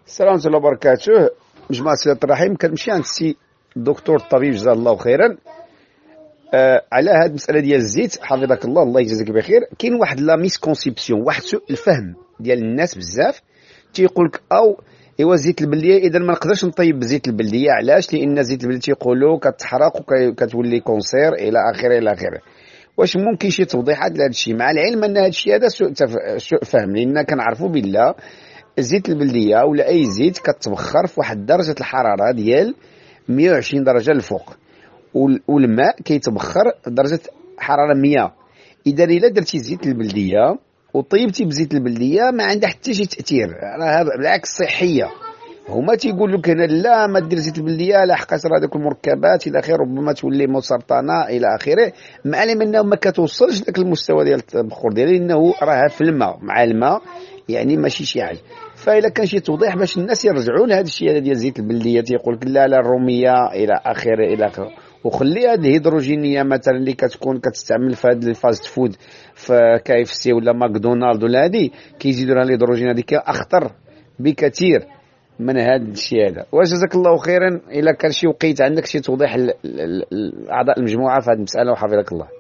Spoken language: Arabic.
السلام عليكم ورحمة الله وبركاته. مجموعة صلة الرحم كنمشي عند السي الدكتور الطبيب جزاه الله خيرا على هاد المسألة ديال الزيت. حفظك الله، الله يجازيك بخير. كاين واحد لا ميسكونسيبسيون، واحد سوء الفهم ديال الناس بزاف. تيقول لك ايوا زيت البلديه اذا ما نقدرش نطيب بزيت البلديه. علاش؟ لان زيت البلديه تيقولوا كتحرق وكتولي كونسير الى اخره الى اخره. واش ممكن شي توضيحات لهذا الشيء؟ مع العلم ان هذا الشيء هذا سوء فهم، لان كنعرفوا بالله الزيت البلديه ولا اي زيت كتبخر في واحد درجه الحراره ديال 120 درجه للفوق، والماء كيتبخر درجه حراره 100. اذا الا درتي زيت البلديه وطيبتي بزيت البلديه ما عندها حتى شي تاثير، راه بالعكس صحيه. هما تيقول لك هنا لا ما دير زيت البلديه، لا حقاش راه هذوك المركبات الى اخره ربما تولي مسرطنه الى اخره. مع العلم انه ما كتوصلش لذاك المستوى ديال التبخر ديالها، لانه راه في الماء مع الماء، يعني ماشي شي حاجه. فإلا كان شي توضيح باش الناس يرجعوا لهذا الشيء هذا ديال زيت البلديه، تيقول لك لا الروميه الى اخره الى اخره. وخلي هذه الهيدروجينيه مثلا اللي كتكون كتستعمل في هذا الفاست فود في كايف سي ولا ماكدونالد ولا هذه، كيزيدوا لها الهيدروجين هذيك اخطر بكثير من هذا الشيء هذا. وجزاك الله خيرا. الا كان شي وقيت عندك شي توضيح لاعضاء المجموعه في هذه المساله، وحفظك الله.